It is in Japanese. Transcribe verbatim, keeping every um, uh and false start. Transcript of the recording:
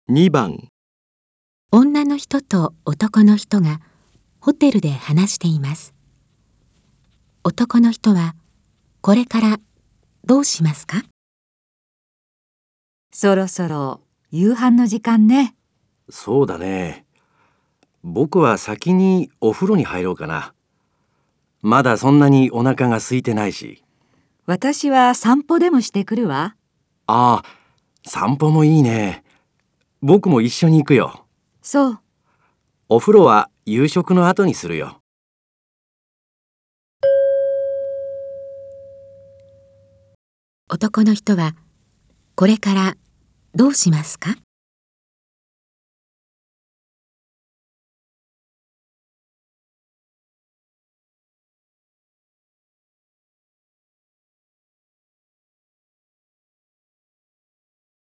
にばん、 女の人と男の人がホテルで話しています。男の人はこれからどうしますか？ そろそろ夕飯の時間ね。 そうだね。僕は先にお風呂に入ろうかな。まだそんなにお腹が空いてないし。 私は散歩でもしてくるわ。 ああ、散歩もいいね。僕も一緒に行くよ。 そう。 お風呂は夕食の後にするよ。 男の人はこれからどうしますか？